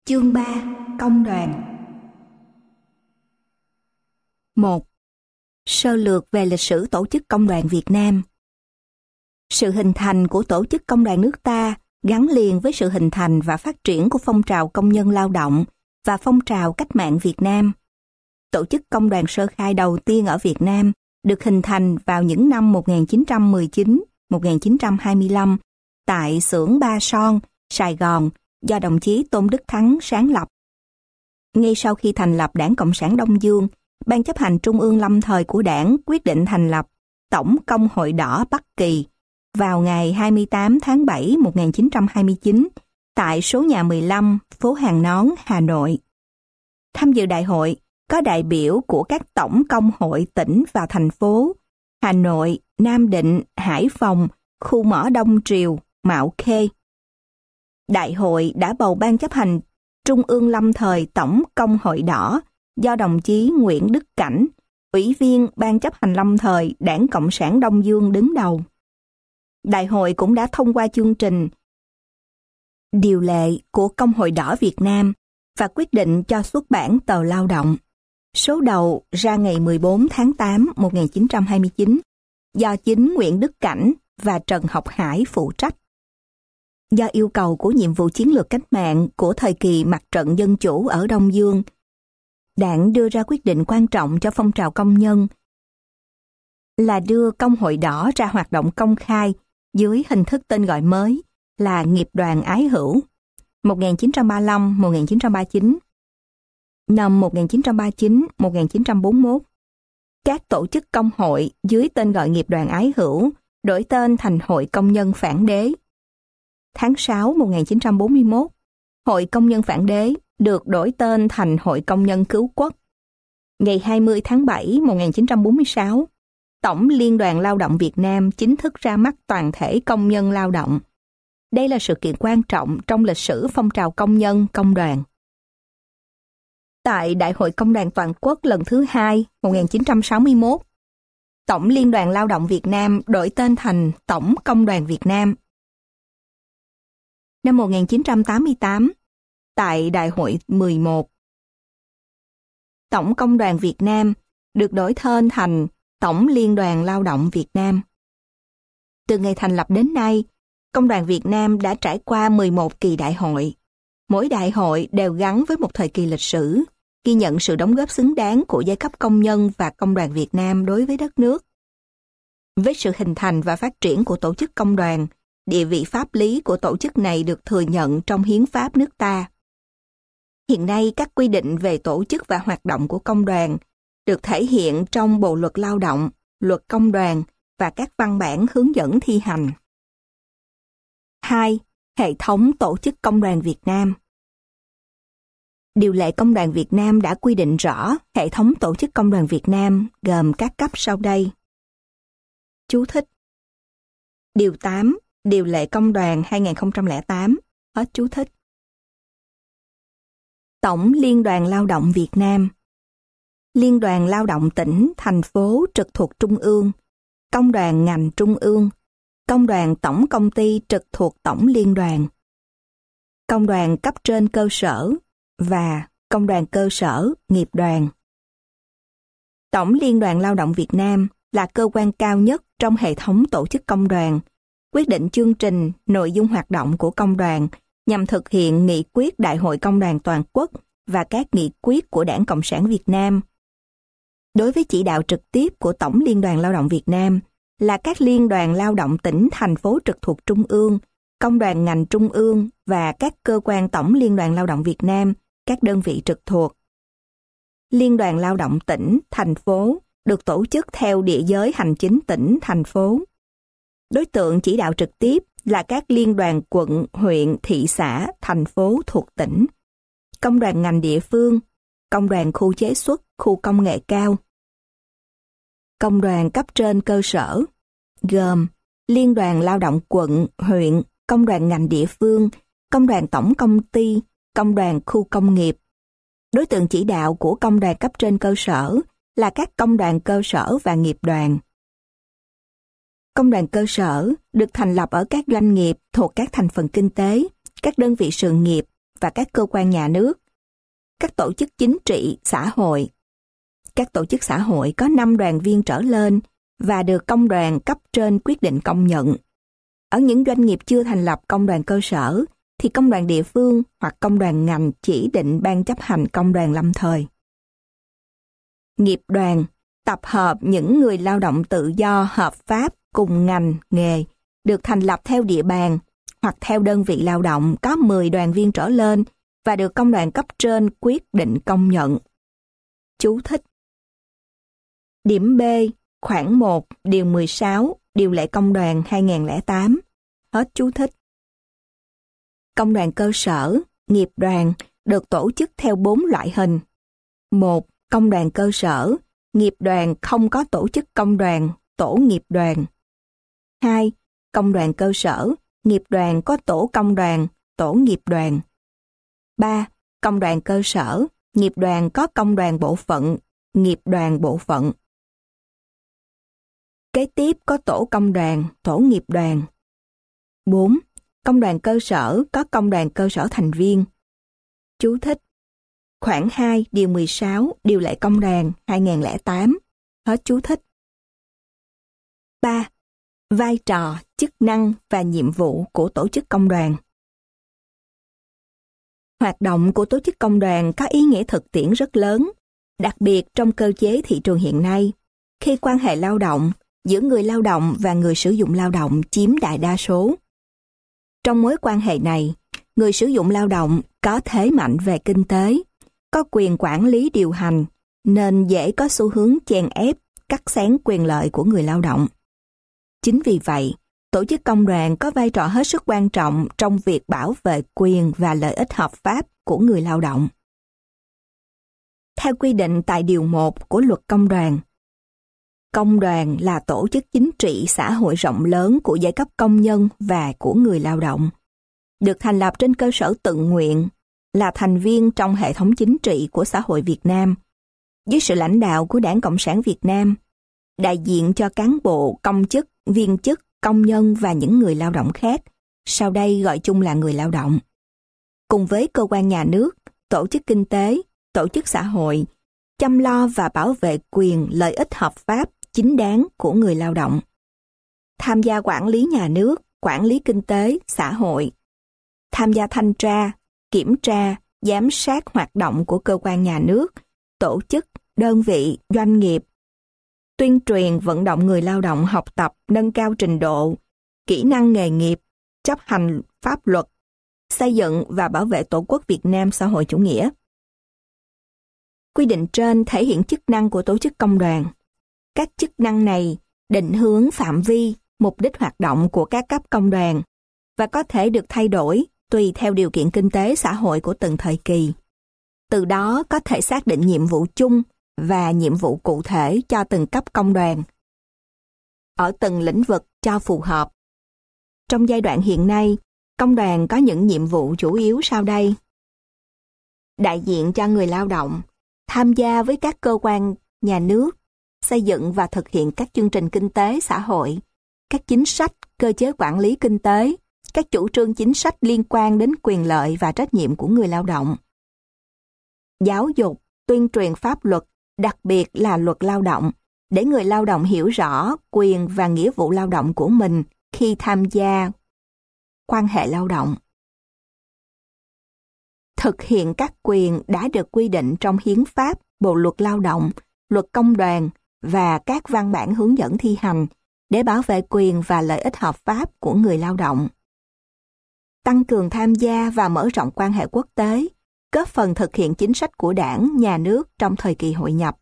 Chương 3. Công đoàn. 1. Sơ lược về lịch sử tổ chức công đoàn Việt Nam. Sự hình thành của tổ chức công đoàn nước ta gắn liền với sự hình thành và phát triển của phong trào công nhân lao động và phong trào cách mạng Việt Nam. Tổ chức công đoàn sơ khai đầu tiên ở Việt Nam được hình thành vào những năm 1919-1925 tại xưởng Ba Son, Sài Gòn, do đồng chí Tôn Đức Thắng sáng lập. Ngay sau khi thành lập Đảng Cộng sản Đông Dương, Ban chấp hành Trung ương lâm thời của Đảng quyết định thành lập Tổng Công hội Đỏ Bắc Kỳ vào ngày 28 tháng 7 1929 tại số nhà 15, phố Hàng Nón, Hà Nội. Tham dự đại hội có đại biểu của các tổng công hội tỉnh và thành phố Hà Nội, Nam Định, Hải Phòng, khu mỏ Đông Triều, Mạo Khê. Đại hội đã bầu Ban chấp hành Trung ương lâm thời Tổng Công hội Đỏ do đồng chí Nguyễn Đức Cảnh, Ủy viên Ban chấp hành lâm thời Đảng Cộng sản Đông Dương đứng đầu. Đại hội cũng đã thông qua chương trình điều lệ của Công hội Đỏ Việt Nam và quyết định cho xuất bản tờ Lao động. Số đầu ra ngày 14 tháng 8 1929 do chính Nguyễn Đức Cảnh và Trần Học Hải phụ trách. Do yêu cầu của nhiệm vụ chiến lược cách mạng của thời kỳ mặt trận dân chủ ở Đông Dương, Đảng đưa ra quyết định quan trọng cho phong trào công nhân là đưa Công hội Đỏ ra hoạt động công khai dưới hình thức tên gọi mới là Nghiệp đoàn Ái Hữu 1935-1939. Năm 1939-1941, các tổ chức công hội dưới tên gọi Nghiệp đoàn Ái Hữu đổi tên thành Hội Công nhân Phản đế. Tháng 6 1941, Hội Công nhân Phản đế được đổi tên thành Hội Công nhân Cứu quốc. Ngày 20 tháng 7 1946, Tổng Liên đoàn Lao động Việt Nam chính thức ra mắt toàn thể công nhân lao động. Đây là sự kiện quan trọng trong lịch sử phong trào công nhân, công đoàn. Tại Đại hội Công đoàn Toàn quốc lần thứ 2 1961, Tổng Liên đoàn Lao động Việt Nam đổi tên thành Tổng Công đoàn Việt Nam. Năm 1988, tại Đại hội 11, Tổng Công đoàn Việt Nam được đổi tên thành Tổng Liên đoàn Lao động Việt Nam. Từ ngày thành lập đến nay, Công đoàn Việt Nam đã trải qua 11 kỳ đại hội. Mỗi đại hội đều gắn với một thời kỳ lịch sử, ghi nhận sự đóng góp xứng đáng của giai cấp công nhân và công đoàn Việt Nam đối với đất nước. Với sự hình thành và phát triển của tổ chức công đoàn, địa vị pháp lý của tổ chức này được thừa nhận trong hiến pháp nước ta. Hiện nay, các quy định về tổ chức và hoạt động của công đoàn được thể hiện trong Bộ luật Lao động, Luật Công đoàn và các văn bản hướng dẫn thi hành. 2. Hệ thống tổ chức công đoàn Việt Nam. Điều lệ Công đoàn Việt Nam đã quy định rõ hệ thống tổ chức công đoàn Việt Nam gồm các cấp sau đây. Chú thích. Điều 8, Điều lệ Công đoàn 2008, hết chú thích. Tổng Liên đoàn Lao động Việt Nam. Liên đoàn Lao động tỉnh, thành phố trực thuộc Trung ương, Công đoàn ngành Trung ương, Công đoàn tổng công ty trực thuộc Tổng Liên đoàn, Công đoàn cấp trên cơ sở và Công đoàn cơ sở, nghiệp đoàn. Tổng Liên đoàn Lao động Việt Nam là cơ quan cao nhất trong hệ thống tổ chức công đoàn, quyết định chương trình, nội dung hoạt động của công đoàn nhằm thực hiện nghị quyết Đại hội Công đoàn Toàn quốc và các nghị quyết của Đảng Cộng sản Việt Nam. Đối với chỉ đạo trực tiếp của Tổng Liên đoàn Lao động Việt Nam là các liên đoàn lao động tỉnh, thành phố trực thuộc Trung ương, Công đoàn ngành Trung ương và các cơ quan Tổng Liên đoàn Lao động Việt Nam, các đơn vị trực thuộc. Liên đoàn lao động tỉnh, thành phố được tổ chức theo địa giới hành chính tỉnh, thành phố. Đối tượng chỉ đạo trực tiếp là các liên đoàn quận, huyện, thị xã, thành phố thuộc tỉnh, công đoàn ngành địa phương, công đoàn khu chế xuất, khu công nghệ cao. Công đoàn cấp trên cơ sở gồm Liên đoàn Lao động quận, huyện, công đoàn ngành địa phương, công đoàn tổng công ty, công đoàn khu công nghiệp. Đối tượng chỉ đạo của công đoàn cấp trên cơ sở là các công đoàn cơ sở và nghiệp đoàn. Công đoàn cơ sở được thành lập ở các doanh nghiệp thuộc các thành phần kinh tế, các đơn vị sự nghiệp và các cơ quan nhà nước, các tổ chức chính trị, xã hội. Các tổ chức xã hội có 5 đoàn viên trở lên và được công đoàn cấp trên quyết định công nhận. Ở những doanh nghiệp chưa thành lập công đoàn cơ sở, thì công đoàn địa phương hoặc công đoàn ngành chỉ định ban chấp hành công đoàn lâm thời. Nghiệp đoàn, tập hợp những người lao động tự do hợp pháp cùng ngành, nghề, được thành lập theo địa bàn hoặc theo đơn vị lao động có 10 đoàn viên trở lên và được công đoàn cấp trên quyết định công nhận. Chú thích. Điểm B, khoản 1, điều 16, điều lệ công đoàn 2008. Hết chú thích. Công đoàn cơ sở, nghiệp đoàn được tổ chức theo 4 loại hình. 1. Công đoàn cơ sở, nghiệp đoàn không có tổ chức công đoàn, tổ nghiệp đoàn. 2. Công đoàn cơ sở, nghiệp đoàn có tổ công đoàn, tổ nghiệp đoàn. 3. Công đoàn cơ sở, nghiệp đoàn có công đoàn bộ phận, nghiệp đoàn bộ phận. Kế tiếp có tổ công đoàn, tổ nghiệp đoàn. 4. Công đoàn cơ sở có công đoàn cơ sở thành viên. Chú thích. Khoản 2, điều 16, điều lệ công đoàn 2008. Hết chú thích. 3. Vai trò, chức năng và nhiệm vụ của tổ chức công đoàn. Hoạt động của tổ chức công đoàn có ý nghĩa thực tiễn rất lớn, đặc biệt trong cơ chế thị trường hiện nay, khi quan hệ lao động giữa người lao động và người sử dụng lao động chiếm đại đa số. Trong mối quan hệ này, người sử dụng lao động có thế mạnh về kinh tế, có quyền quản lý điều hành, nên dễ có xu hướng chèn ép, cắt xén quyền lợi của người lao động. Chính vì vậy, tổ chức công đoàn có vai trò hết sức quan trọng trong việc bảo vệ quyền và lợi ích hợp pháp của người lao động. Theo quy định tại Điều 1 của Luật Công đoàn là tổ chức chính trị xã hội rộng lớn của giai cấp công nhân và của người lao động, được thành lập trên cơ sở tự nguyện, là thành viên trong hệ thống chính trị của xã hội Việt Nam, dưới sự lãnh đạo của Đảng Cộng sản Việt Nam, đại diện cho cán bộ, công chức, viên chức, công nhân và những người lao động khác, sau đây gọi chung là người lao động. Cùng với cơ quan nhà nước, tổ chức kinh tế, tổ chức xã hội, chăm lo và bảo vệ quyền lợi ích hợp pháp, chính đáng của người lao động. Tham gia quản lý nhà nước, quản lý kinh tế, xã hội. Tham gia thanh tra, kiểm tra, giám sát hoạt động của cơ quan nhà nước, tổ chức, đơn vị, doanh nghiệp. Tuyên truyền vận động người lao động học tập, nâng cao trình độ, kỹ năng nghề nghiệp, chấp hành pháp luật, xây dựng và bảo vệ Tổ quốc Việt Nam xã hội chủ nghĩa. Quy định trên thể hiện chức năng của tổ chức công đoàn. Các chức năng này định hướng phạm vi, mục đích hoạt động của các cấp công đoàn và có thể được thay đổi tùy theo điều kiện kinh tế xã hội của từng thời kỳ. Từ đó có thể xác định nhiệm vụ chung và nhiệm vụ cụ thể cho từng cấp công đoàn ở từng lĩnh vực cho phù hợp. Trong giai đoạn hiện nay, công đoàn có những nhiệm vụ chủ yếu sau đây. Đại diện cho người lao động, tham gia với các cơ quan nhà nước, xây dựng và thực hiện các chương trình kinh tế xã hội, các chính sách, cơ chế quản lý kinh tế, các chủ trương chính sách liên quan đến quyền lợi và trách nhiệm của người lao động. Giáo dục, tuyên truyền pháp luật, đặc biệt là luật lao động, để người lao động hiểu rõ quyền và nghĩa vụ lao động của mình khi tham gia quan hệ lao động. Thực hiện các quyền đã được quy định trong hiến pháp, bộ luật lao động, luật công đoàn và các văn bản hướng dẫn thi hành để bảo vệ quyền và lợi ích hợp pháp của người lao động. Tăng cường tham gia và mở rộng quan hệ quốc tế, góp phần thực hiện chính sách của Đảng, Nhà nước trong thời kỳ hội nhập.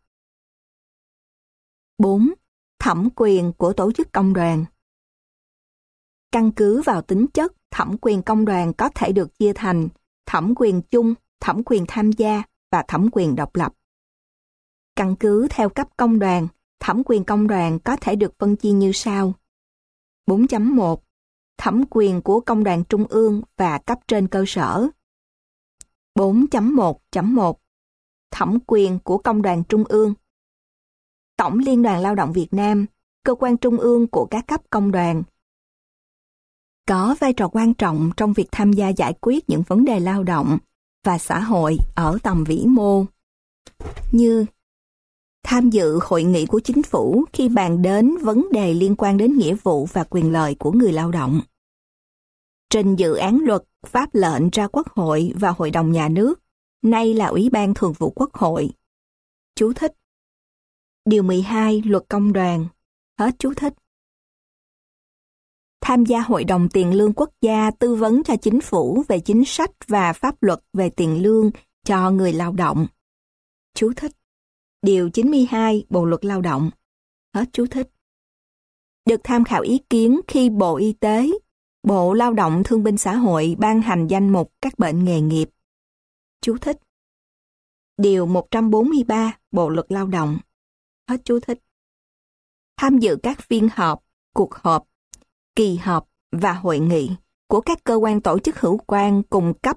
4. Thẩm quyền của tổ chức công đoàn. Căn cứ vào tính chất, thẩm quyền công đoàn có thể được chia thành thẩm quyền chung, thẩm quyền tham gia và thẩm quyền độc lập. Căn cứ theo cấp công đoàn, thẩm quyền công đoàn có thể được phân chia như sau. 4.1. Thẩm quyền của công đoàn trung ương và cấp trên cơ sở. 4.1.1. Thẩm quyền của công đoàn trung ương. Tổng Liên đoàn Lao động Việt Nam, cơ quan trung ương của các cấp công đoàn, có vai trò quan trọng trong việc tham gia giải quyết những vấn đề lao động và xã hội ở tầm vĩ mô, như tham dự hội nghị của chính phủ khi bàn đến vấn đề liên quan đến nghĩa vụ và quyền lợi của người lao động, trình dự án luật, pháp lệnh ra Quốc hội và Hội đồng Nhà nước, nay là Ủy ban Thường vụ Quốc hội. Chú thích. Điều 12 Luật Công đoàn. Hết chú thích. Tham gia Hội đồng Tiền lương Quốc gia tư vấn cho chính phủ về chính sách và pháp luật về tiền lương cho người lao động. Chú thích. Điều 92 Bộ Luật Lao động. Hết chú thích. Được tham khảo ý kiến khi Bộ Y tế, Bộ Lao động Thương binh Xã hội ban hành danh mục các bệnh nghề nghiệp. Chú thích. Điều 143 Bộ Luật Lao động. Hết chú thích. Tham dự các phiên họp, cuộc họp, kỳ họp và hội nghị của các cơ quan tổ chức hữu quan cùng cấp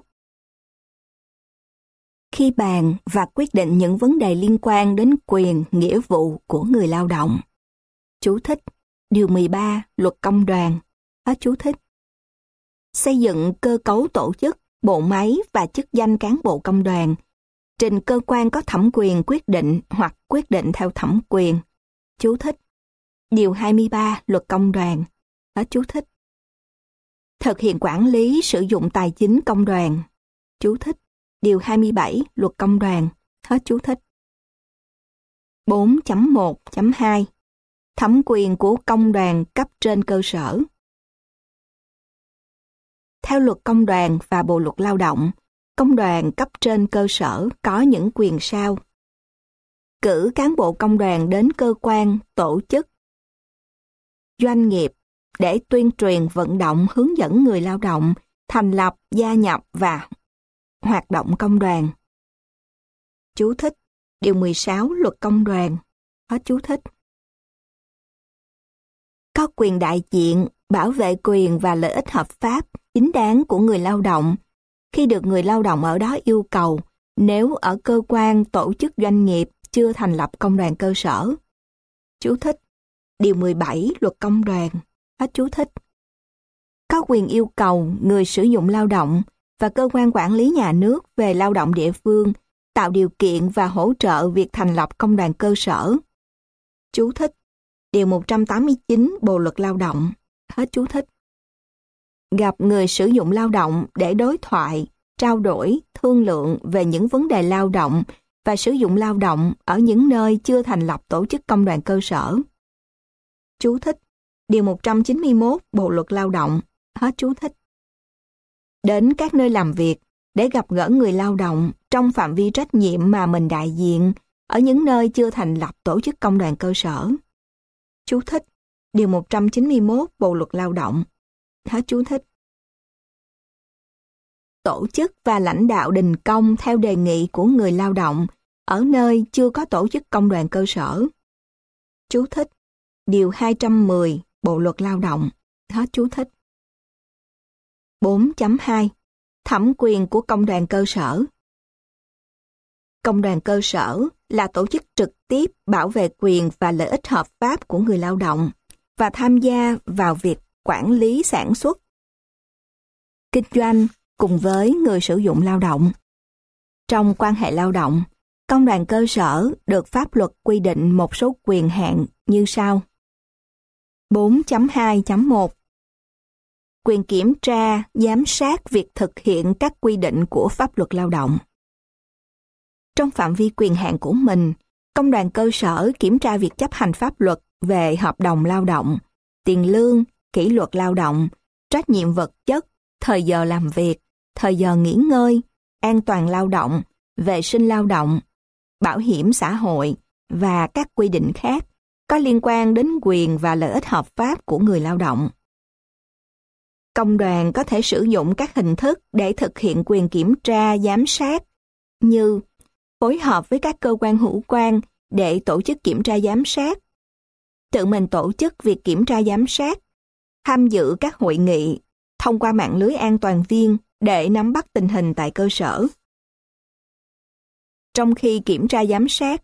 khi bàn và quyết định những vấn đề liên quan đến quyền, nghĩa vụ của người lao động. Chú thích. Điều 13 Luật Công đoàn. Hết chú thích. Xây dựng cơ cấu tổ chức, bộ máy và chức danh cán bộ công đoàn, trình cơ quan có thẩm quyền quyết định hoặc quyết định theo thẩm quyền. Chú thích. Điều 23 Luật Công đoàn. Hết chú thích. Thực hiện quản lý sử dụng tài chính công đoàn. Chú thích. Điều 27 Luật Công đoàn. Hết chú thích. 4.1.2 Thẩm quyền của công đoàn cấp trên cơ sở. Theo Luật Công đoàn và Bộ Luật Lao động, công đoàn cấp trên cơ sở có những quyền sau. Cử cán bộ công đoàn đến cơ quan, tổ chức, doanh nghiệp để tuyên truyền vận động hướng dẫn người lao động thành lập, gia nhập và hoạt động công đoàn. Chú thích. Điều 16 Luật Công đoàn. Hết chú thích. Có quyền đại diện, bảo vệ quyền và lợi ích hợp pháp, chính đáng của người lao động khi được người lao động ở đó yêu cầu nếu ở cơ quan, tổ chức doanh nghiệp chưa thành lập công đoàn cơ sở. Chú thích. Điều 17 Luật Công đoàn. Hết chú thích. Có quyền yêu cầu người sử dụng lao động và cơ quan quản lý nhà nước về lao động địa phương tạo điều kiện và hỗ trợ việc thành lập công đoàn cơ sở. Chú thích. Điều 189 Bộ Luật Lao động. Hết chú thích. Gặp người sử dụng lao động để đối thoại, trao đổi, thương lượng về những vấn đề lao động và sử dụng lao động ở những nơi chưa thành lập tổ chức công đoàn cơ sở. Chú thích. Điều 191 Bộ Luật Lao động. Hết chú thích. Đến các nơi làm việc để gặp gỡ người lao động trong phạm vi trách nhiệm mà mình đại diện ở những nơi chưa thành lập tổ chức công đoàn cơ sở. Chú thích. Điều 191 Bộ Luật Lao động. Hết chú thích. Tổ chức và lãnh đạo đình công theo đề nghị của người lao động ở nơi chưa có tổ chức công đoàn cơ sở. Chú thích. Điều 210 Bộ Luật Lao động. Hết chú thích. 4.2 Thẩm quyền của công đoàn cơ sở. Công đoàn cơ sở là tổ chức trực tiếp bảo vệ quyền và lợi ích hợp pháp của người lao động và tham gia vào việc quản lý sản xuất, kinh doanh cùng với người sử dụng lao động. Trong quan hệ lao động, công đoàn cơ sở được pháp luật quy định một số quyền hạn như sau. 4.2.1 Quyền kiểm tra, giám sát việc thực hiện các quy định của pháp luật lao động. Trong phạm vi quyền hạn của mình, công đoàn cơ sở kiểm tra việc chấp hành pháp luật về hợp đồng lao động, tiền lương, kỷ luật lao động, trách nhiệm vật chất, thời giờ làm việc, thời giờ nghỉ ngơi, an toàn lao động, vệ sinh lao động, bảo hiểm xã hội và các quy định khác có liên quan đến quyền và lợi ích hợp pháp của người lao động. Công đoàn có thể sử dụng các hình thức để thực hiện quyền kiểm tra, giám sát như phối hợp với các cơ quan hữu quan để tổ chức kiểm tra giám sát, tự mình tổ chức việc kiểm tra giám sát, tham dự các hội nghị thông qua mạng lưới an toàn viên để nắm bắt tình hình tại cơ sở. Trong khi kiểm tra giám sát,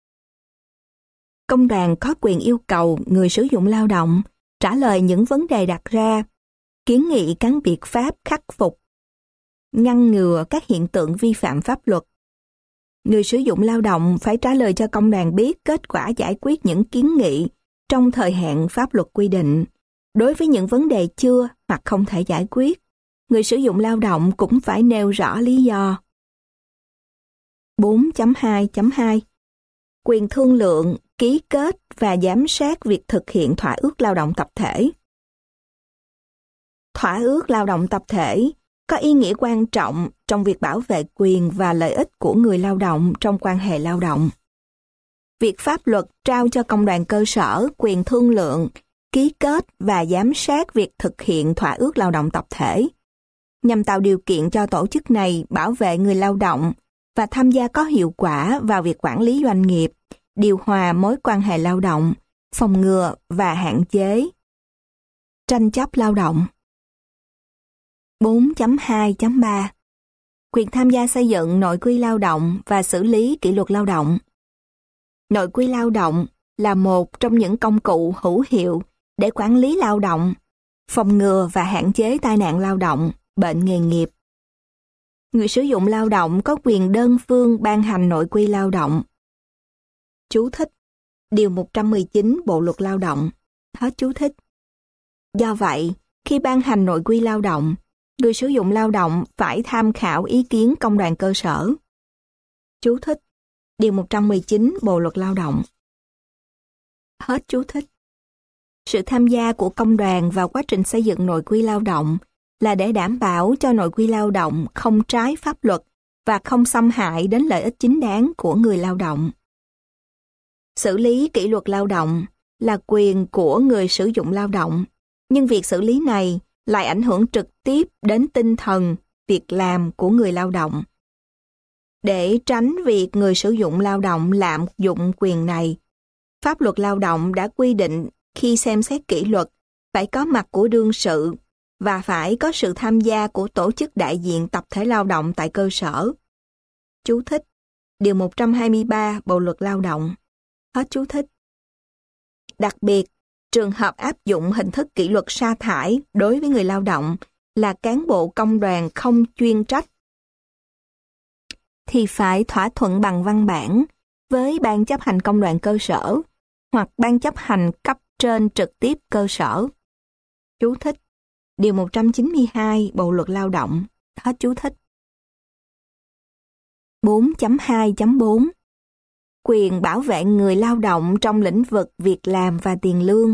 công đoàn có quyền yêu cầu người sử dụng lao động trả lời những vấn đề đặt ra, kiến nghị các biện pháp khắc phục, ngăn ngừa các hiện tượng vi phạm pháp luật. Người sử dụng lao động phải trả lời cho công đoàn biết kết quả giải quyết những kiến nghị trong thời hạn pháp luật quy định. Đối với những vấn đề chưa hoặc không thể giải quyết, người sử dụng lao động cũng phải nêu rõ lý do. 4.2.2 Quyền thương lượng, ký kết và giám sát việc thực hiện thỏa ước lao động tập thể. Thỏa ước lao động tập thể có ý nghĩa quan trọng trong việc bảo vệ quyền và lợi ích của người lao động trong quan hệ lao động. Việc pháp luật trao cho công đoàn cơ sở quyền thương lượng, ký kết và giám sát việc thực hiện thỏa ước lao động tập thể, nhằm tạo điều kiện cho tổ chức này bảo vệ người lao động và tham gia có hiệu quả vào việc quản lý doanh nghiệp, điều hòa mối quan hệ lao động, phòng ngừa và hạn chế tranh chấp lao động. 4.2.3 Quyền tham gia xây dựng nội quy lao động và xử lý kỷ luật lao động. Nội quy lao động là một trong những công cụ hữu hiệu để quản lý lao động, phòng ngừa và hạn chế tai nạn lao động, bệnh nghề nghiệp. Người sử dụng lao động có quyền đơn phương ban hành nội quy lao động. Chú thích: Điều 119 Bộ Luật Lao động. Hết chú thích. Do vậy, khi ban hành nội quy lao động, người sử dụng lao động phải tham khảo ý kiến công đoàn cơ sở. Chú thích: Điều 119 Bộ Luật Lao động. Hết chú thích. Sự tham gia của công đoàn vào quá trình xây dựng nội quy lao động là để đảm bảo cho nội quy lao động không trái pháp luật và không xâm hại đến lợi ích chính đáng của người lao động. Xử lý kỷ luật lao động là quyền của người sử dụng lao động, nhưng việc xử lý này lại ảnh hưởng trực tiếp đến tinh thần, việc làm của người lao động. Để tránh việc người sử dụng lao động lạm dụng quyền này, pháp luật lao động đã quy định khi xem xét kỷ luật phải có mặt của đương sự và phải có sự tham gia của tổ chức đại diện tập thể lao động tại cơ sở. Chú thích: Điều 123 Bộ Luật Lao động. Hết chú thích. Đặc biệt, trường hợp áp dụng hình thức kỷ luật sa thải đối với người lao động là cán bộ công đoàn không chuyên trách thì phải thỏa thuận bằng văn bản với ban chấp hành công đoàn cơ sở hoặc ban chấp hành cấp trên trực tiếp cơ sở. Chú thích: Điều 192 Bộ Luật Lao động. Hết chú thích. 4.2.4 Quyền bảo vệ người lao động trong lĩnh vực việc làm và tiền lương.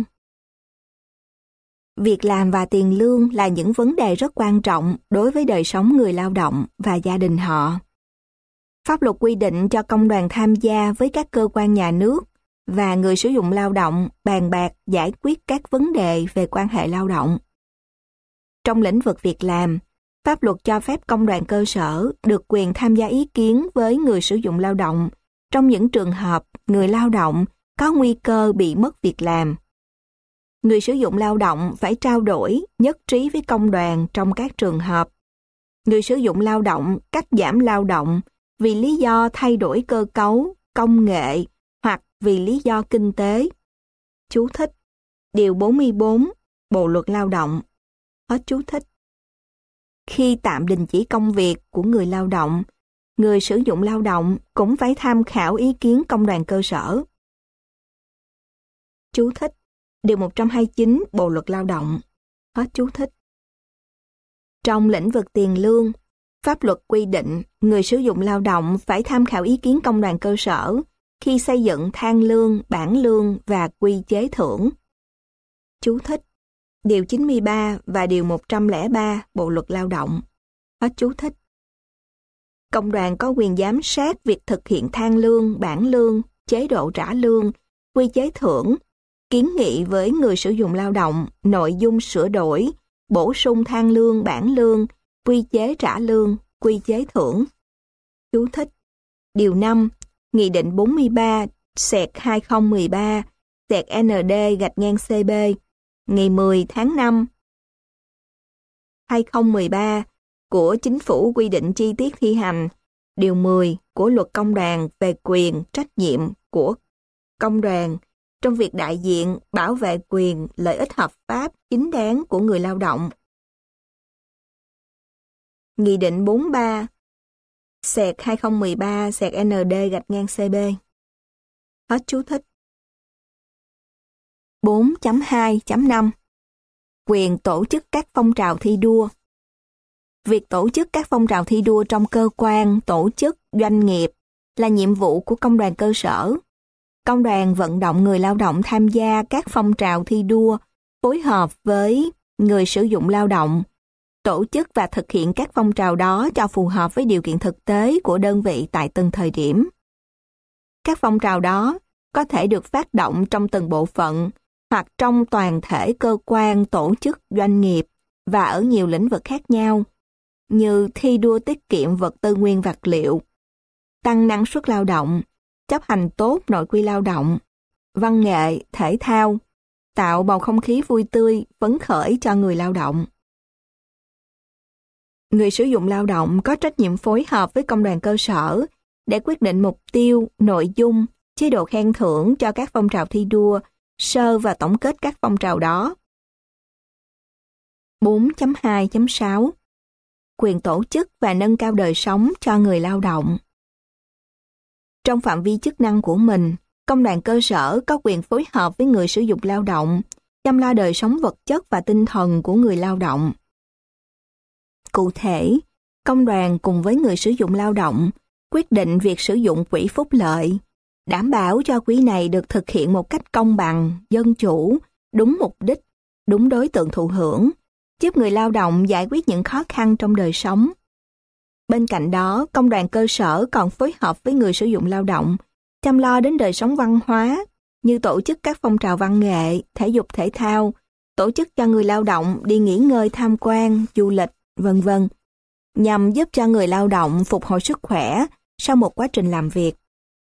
Việc làm và tiền lương là những vấn đề rất quan trọng đối với đời sống người lao động và gia đình họ. Pháp luật quy định cho công đoàn tham gia với các cơ quan nhà nước và người sử dụng lao động bàn bạc giải quyết các vấn đề về quan hệ lao động. Trong lĩnh vực việc làm, pháp luật cho phép công đoàn cơ sở được quyền tham gia ý kiến với người sử dụng lao động trong những trường hợp người lao động có nguy cơ bị mất việc làm. Người sử dụng lao động phải trao đổi, nhất trí với công đoàn trong các trường hợp người sử dụng lao động cắt giảm lao động vì lý do thay đổi cơ cấu, công nghệ hoặc vì lý do kinh tế. Chú thích: Điều 44 Bộ Luật Lao động. Hết chú thích. Khi tạm đình chỉ công việc của người lao động, người sử dụng lao động cũng phải tham khảo ý kiến công đoàn cơ sở. Chú thích: Điều 129 Bộ Luật Lao động. Hết chú thích. Trong lĩnh vực tiền lương, pháp luật quy định người sử dụng lao động phải tham khảo ý kiến công đoàn cơ sở khi xây dựng thang lương, bảng lương và quy chế thưởng. Chú thích: Điều 93 và Điều 103 Bộ Luật Lao động. Hết chú thích. Công đoàn có quyền giám sát việc thực hiện thang lương, bảng lương, chế độ trả lương, quy chế thưởng, kiến nghị với người sử dụng lao động nội dung sửa đổi, bổ sung thang lương, bảng lương, quy chế trả lương, quy chế thưởng. Chú thích: Điều 5, Nghị định 43/2013/ND-CB ngày 10 tháng 5 2013 của Chính phủ quy định chi tiết thi hành Điều 10 của Luật Công đoàn về quyền, trách nhiệm của công đoàn trong việc đại diện bảo vệ quyền, lợi ích hợp pháp, chính đáng của người lao động. Nghị định 43/2013/ND-CB. Hết chú thích. 4.2.5 Quyền tổ chức các phong trào thi đua. Việc tổ chức các phong trào thi đua trong cơ quan, tổ chức, doanh nghiệp là nhiệm vụ của công đoàn cơ sở. Công đoàn vận động người lao động tham gia các phong trào thi đua, phối hợp với người sử dụng lao động, tổ chức và thực hiện các phong trào đó cho phù hợp với điều kiện thực tế của đơn vị tại từng thời điểm. Các phong trào đó có thể được phát động trong từng bộ phận hoặc trong toàn thể cơ quan, tổ chức, doanh nghiệp và ở nhiều lĩnh vực khác nhau, như thi đua tiết kiệm vật tư nguyên vật liệu, tăng năng suất lao động, chấp hành tốt nội quy lao động, văn nghệ, thể thao, tạo bầu không khí vui tươi, phấn khởi cho người lao động. Người sử dụng lao động có trách nhiệm phối hợp với công đoàn cơ sở để quyết định mục tiêu, nội dung, chế độ khen thưởng cho các phong trào thi đua, sơ và tổng kết các phong trào đó. 4.2.6 Quyền tổ chức và nâng cao đời sống cho người lao động. Trong phạm vi chức năng của mình, công đoàn cơ sở có quyền phối hợp với người sử dụng lao động, chăm lo đời sống vật chất và tinh thần của người lao động. Cụ thể, công đoàn cùng với người sử dụng lao động quyết định việc sử dụng quỹ phúc lợi, đảm bảo cho quỹ này được thực hiện một cách công bằng, dân chủ, đúng mục đích, đúng đối tượng thụ hưởng, giúp người lao động giải quyết những khó khăn trong đời sống. Bên cạnh đó, công đoàn cơ sở còn phối hợp với người sử dụng lao động, chăm lo đến đời sống văn hóa, như tổ chức các phong trào văn nghệ, thể dục thể thao, tổ chức cho người lao động đi nghỉ ngơi tham quan, du lịch, v.v. nhằm giúp cho người lao động phục hồi sức khỏe sau một quá trình làm việc.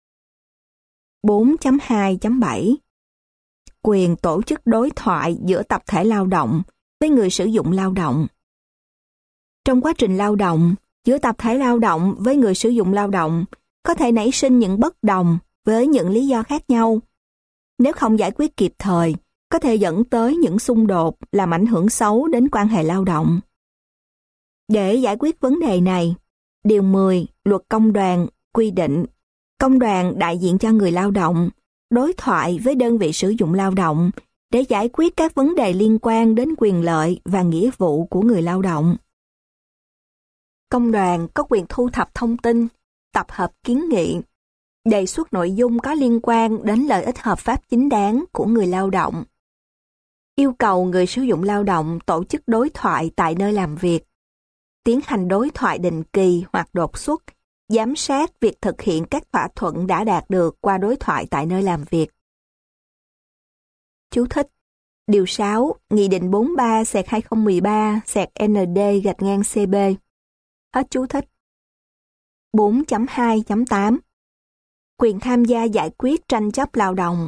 4.2.7 Quyền tổ chức đối thoại giữa tập thể lao động với người sử dụng lao động. Trong quá trình lao động, giữa tập thể lao động với người sử dụng lao động có thể nảy sinh những bất đồng với những lý do khác nhau. Nếu không giải quyết kịp thời, có thể dẫn tới những xung đột làm ảnh hưởng xấu đến quan hệ lao động. Để giải quyết vấn đề này, Điều 10 Luật Công đoàn quy định công đoàn đại diện cho người lao động, đối thoại với đơn vị sử dụng lao động để giải quyết các vấn đề liên quan đến quyền lợi và nghĩa vụ của người lao động. Công đoàn có quyền thu thập thông tin, tập hợp kiến nghị, đề xuất nội dung có liên quan đến lợi ích hợp pháp chính đáng của người lao động, yêu cầu người sử dụng lao động tổ chức đối thoại tại nơi làm việc, tiến hành đối thoại định kỳ hoặc đột xuất, giám sát việc thực hiện các thỏa thuận đã đạt được qua đối thoại tại nơi làm việc. Chú thích: Điều 6, Nghị định 43/2013/ND-CB. Hết chú thích. 4.2.8 Quyền tham gia giải quyết tranh chấp lao động.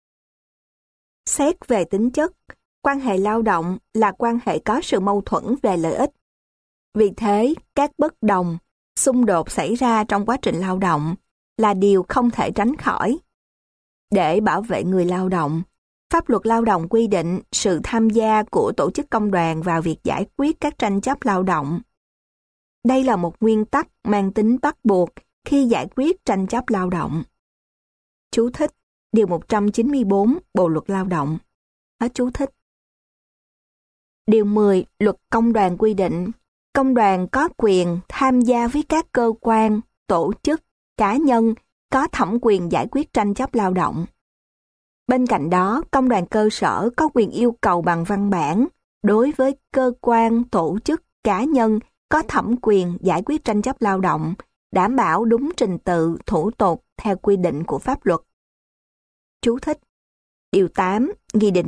Xét về tính chất, quan hệ lao động là quan hệ có sự mâu thuẫn về lợi ích. Vì thế, các bất đồng, xung đột xảy ra trong quá trình lao động là điều không thể tránh khỏi. Để bảo vệ người lao động, pháp luật lao động quy định sự tham gia của tổ chức công đoàn vào việc giải quyết các tranh chấp lao động. Đây là một nguyên tắc mang tính bắt buộc khi giải quyết tranh chấp lao động. Chú thích: Điều 194 Bộ luật Lao động. Hết chú thích. Điều 10 Luật Công đoàn quy định công đoàn có quyền tham gia với các cơ quan, tổ chức, cá nhân có thẩm quyền giải quyết tranh chấp lao động. Bên cạnh đó, công đoàn cơ sở có quyền yêu cầu bằng văn bản đối với cơ quan, tổ chức, cá nhân có thẩm quyền giải quyết tranh chấp lao động, đảm bảo đúng trình tự, thủ tục theo quy định của pháp luật. Chú thích: Điều 8, Nghị định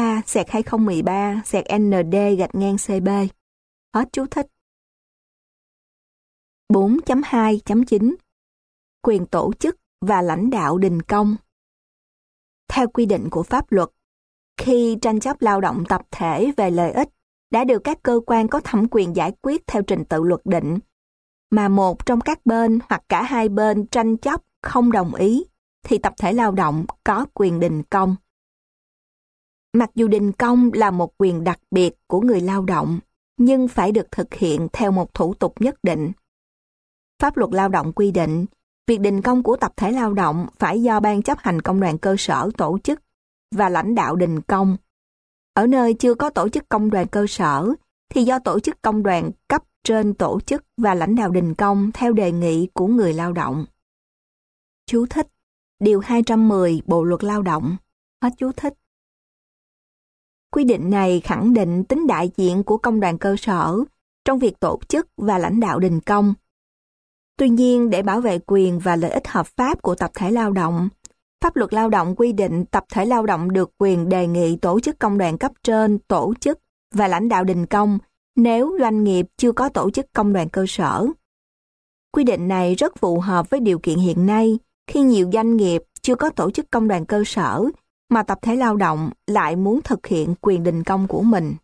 43/2013/ND-CB. Hết chú thích. 4.2.9 Quyền tổ chức và lãnh đạo đình công. Theo quy định của pháp luật, khi tranh chấp lao động tập thể về lợi ích đã được các cơ quan có thẩm quyền giải quyết theo trình tự luật định, mà một trong các bên hoặc cả hai bên tranh chấp không đồng ý, thì tập thể lao động có quyền đình công. Mặc dù đình công là một quyền đặc biệt của người lao động, nhưng phải được thực hiện theo một thủ tục nhất định. Pháp luật lao động quy định, việc đình công của tập thể lao động phải do Ban chấp hành công đoàn cơ sở tổ chức và lãnh đạo đình công. Ở nơi chưa có tổ chức công đoàn cơ sở, thì do tổ chức công đoàn cấp trên tổ chức và lãnh đạo đình công theo đề nghị của người lao động. Chú thích: Điều 210 Bộ luật lao động. Hết chú thích. Quy định này khẳng định tính đại diện của công đoàn cơ sở trong việc tổ chức và lãnh đạo đình công. Tuy nhiên, để bảo vệ quyền và lợi ích hợp pháp của tập thể lao động, Pháp luật lao động quy định tập thể lao động được quyền đề nghị tổ chức công đoàn cấp trên tổ chức và lãnh đạo đình công nếu doanh nghiệp chưa có tổ chức công đoàn cơ sở. Quy định này rất phù hợp với điều kiện hiện nay khi nhiều doanh nghiệp chưa có tổ chức công đoàn cơ sở mà tập thể lao động lại muốn thực hiện quyền đình công của mình.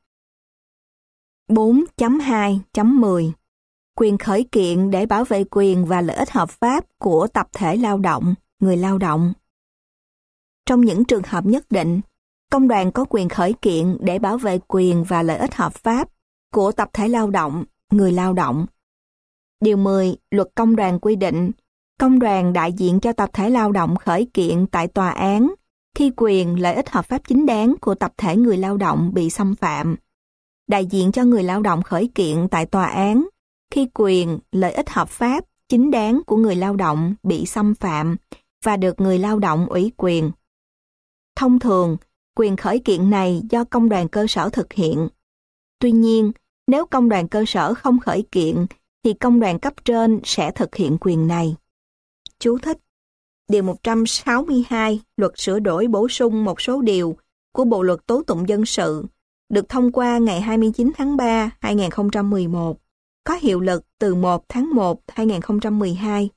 4.2.10 Quyền khởi kiện để bảo vệ quyền và lợi ích hợp pháp của tập thể lao động, người lao động. Trong những trường hợp nhất định, công đoàn có quyền khởi kiện để bảo vệ quyền và lợi ích hợp pháp của tập thể lao động, người lao động. Điều 10 Luật Công đoàn quy định, công đoàn đại diện cho tập thể lao động khởi kiện tại tòa án khi quyền lợi ích hợp pháp chính đáng của tập thể người lao động bị xâm phạm. Đại diện cho người lao động khởi kiện tại tòa án khi quyền lợi ích hợp pháp chính đáng của người lao động bị xâm phạm và được người lao động ủy quyền. Thông thường, quyền khởi kiện này do công đoàn cơ sở thực hiện. Tuy nhiên, nếu công đoàn cơ sở không khởi kiện, thì công đoàn cấp trên sẽ thực hiện quyền này. Chú thích: Điều 162 Luật sửa đổi bổ sung một số điều của Bộ luật tố tụng dân sự được thông qua ngày 29 tháng 3, 2011, có hiệu lực từ 1 tháng 1, 2012.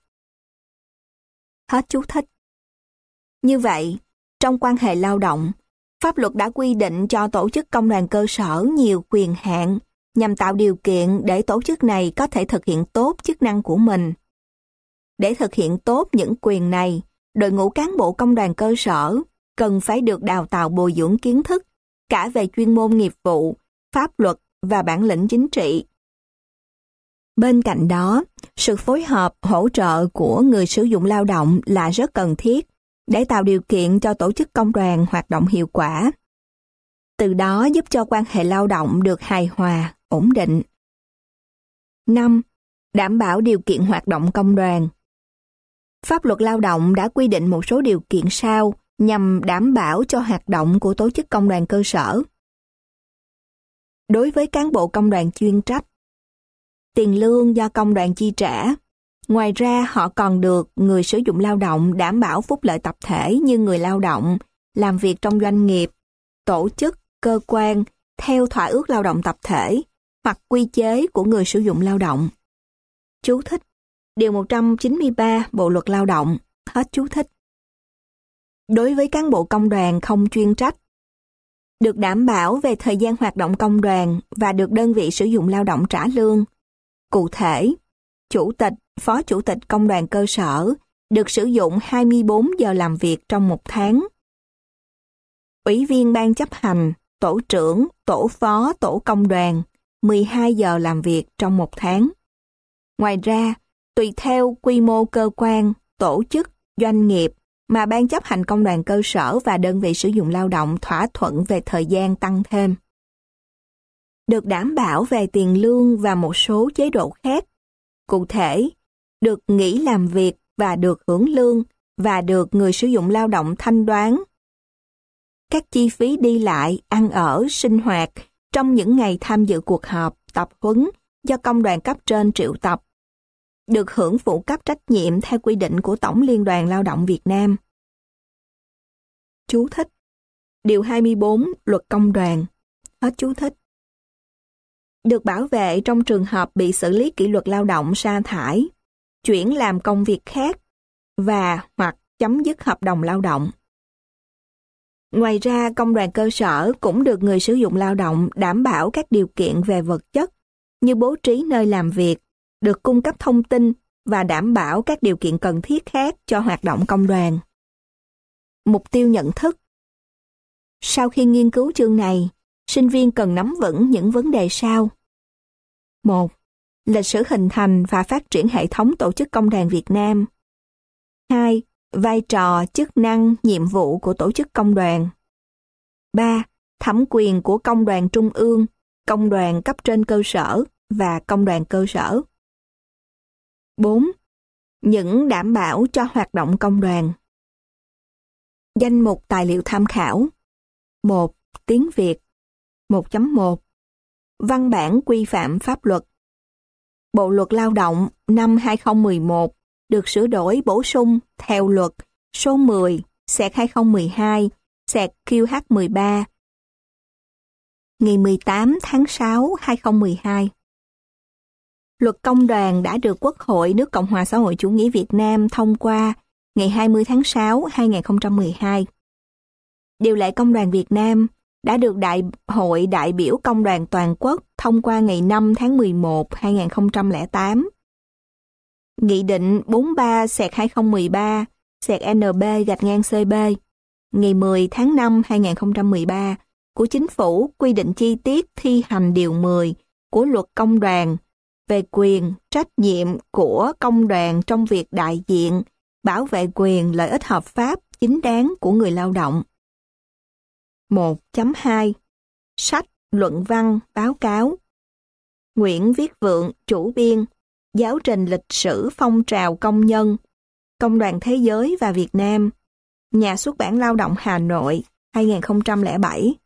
Hết chú thích. Như vậy, trong quan hệ lao động, pháp luật đã quy định cho tổ chức công đoàn cơ sở nhiều quyền hạn nhằm tạo điều kiện để tổ chức này có thể thực hiện tốt chức năng của mình. Để thực hiện tốt những quyền này, đội ngũ cán bộ công đoàn cơ sở cần phải được đào tạo bồi dưỡng kiến thức cả về chuyên môn nghiệp vụ, pháp luật và bản lĩnh chính trị. Bên cạnh đó, sự phối hợp, hỗ trợ của người sử dụng lao động là rất cần thiết để tạo điều kiện cho tổ chức công đoàn hoạt động hiệu quả. Từ đó giúp cho quan hệ lao động được hài hòa, ổn định. 5. Đảm bảo điều kiện hoạt động công đoàn. Pháp luật lao động đã quy định một số điều kiện sau nhằm đảm bảo cho hoạt động của tổ chức công đoàn cơ sở. Đối với cán bộ công đoàn chuyên trách, tiền lương do công đoàn chi trả. Ngoài ra, họ còn được người sử dụng lao động đảm bảo phúc lợi tập thể như người lao động, làm việc trong doanh nghiệp, tổ chức, cơ quan, theo thỏa ước lao động tập thể hoặc quy chế của người sử dụng lao động. Chú thích: Điều 193 Bộ luật lao động. Hết chú thích. Đối với cán bộ công đoàn không chuyên trách, được đảm bảo về thời gian hoạt động công đoàn và được đơn vị sử dụng lao động trả lương. Cụ thể, chủ tịch, phó chủ tịch công đoàn cơ sở được sử dụng 24 giờ làm việc trong một tháng. Ủy viên ban chấp hành, tổ trưởng, tổ phó, tổ công đoàn 12 giờ làm việc trong một tháng. Ngoài ra, tùy theo quy mô cơ quan, tổ chức, doanh nghiệp mà ban chấp hành công đoàn cơ sở và đơn vị sử dụng lao động thỏa thuận về thời gian tăng thêm. Được đảm bảo về tiền lương và một số chế độ khác. Cụ thể, được nghỉ làm việc và được hưởng lương và được người sử dụng lao động thanh toán các chi phí đi lại, ăn ở, sinh hoạt trong những ngày tham dự cuộc họp, tập huấn do công đoàn cấp trên triệu tập. Được hưởng phụ cấp trách nhiệm theo quy định của Tổng Liên đoàn Lao động Việt Nam. Chú thích: Điều 24 Luật Công đoàn. Hết chú thích. Được bảo vệ trong trường hợp bị xử lý kỷ luật lao động sa thải, chuyển làm công việc khác và hoặc chấm dứt hợp đồng lao động. Ngoài ra, công đoàn cơ sở cũng được người sử dụng lao động đảm bảo các điều kiện về vật chất như bố trí nơi làm việc, được cung cấp thông tin và đảm bảo các điều kiện cần thiết khác cho hoạt động công đoàn. Mục tiêu nhận thức. Sau khi nghiên cứu chương này, sinh viên cần nắm vững những vấn đề sau. 1. Lịch sử hình thành và phát triển hệ thống tổ chức công đoàn Việt Nam. 2. Vai trò, chức năng, nhiệm vụ của tổ chức công đoàn. 3. Thẩm quyền của công đoàn trung ương, công đoàn cấp trên cơ sở và công đoàn cơ sở. 4. Những đảm bảo cho hoạt động công đoàn. Danh mục tài liệu tham khảo. 1. Tiếng Việt. 1.1. Văn bản quy phạm pháp luật. Bộ luật lao động năm 2011 được sửa đổi bổ sung theo luật số 10/2012/QH13 ngày 18 tháng 6 2012. Luật công đoàn đã được Quốc hội nước Cộng hòa xã hội chủ nghĩa Việt Nam thông qua ngày 20 tháng 6 2012. Điều lệ công đoàn Việt Nam đã được Đại hội đại biểu công đoàn toàn quốc thông qua ngày 5 tháng 11 2008. Nghị định 43/2013/NB-CB ngày 10 tháng 5 2013 của Chính phủ quy định chi tiết thi hành điều 10 của Luật Công đoàn về quyền, trách nhiệm của công đoàn trong việc đại diện, bảo vệ quyền lợi ích hợp pháp, chính đáng của người lao động. 1.2 Sách, luận văn, báo cáo. Nguyễn Viết Vượng, chủ biên, Giáo trình lịch sử phong trào công nhân, Công đoàn Thế giới và Việt Nam, Nhà xuất bản Lao động Hà Nội, 2007.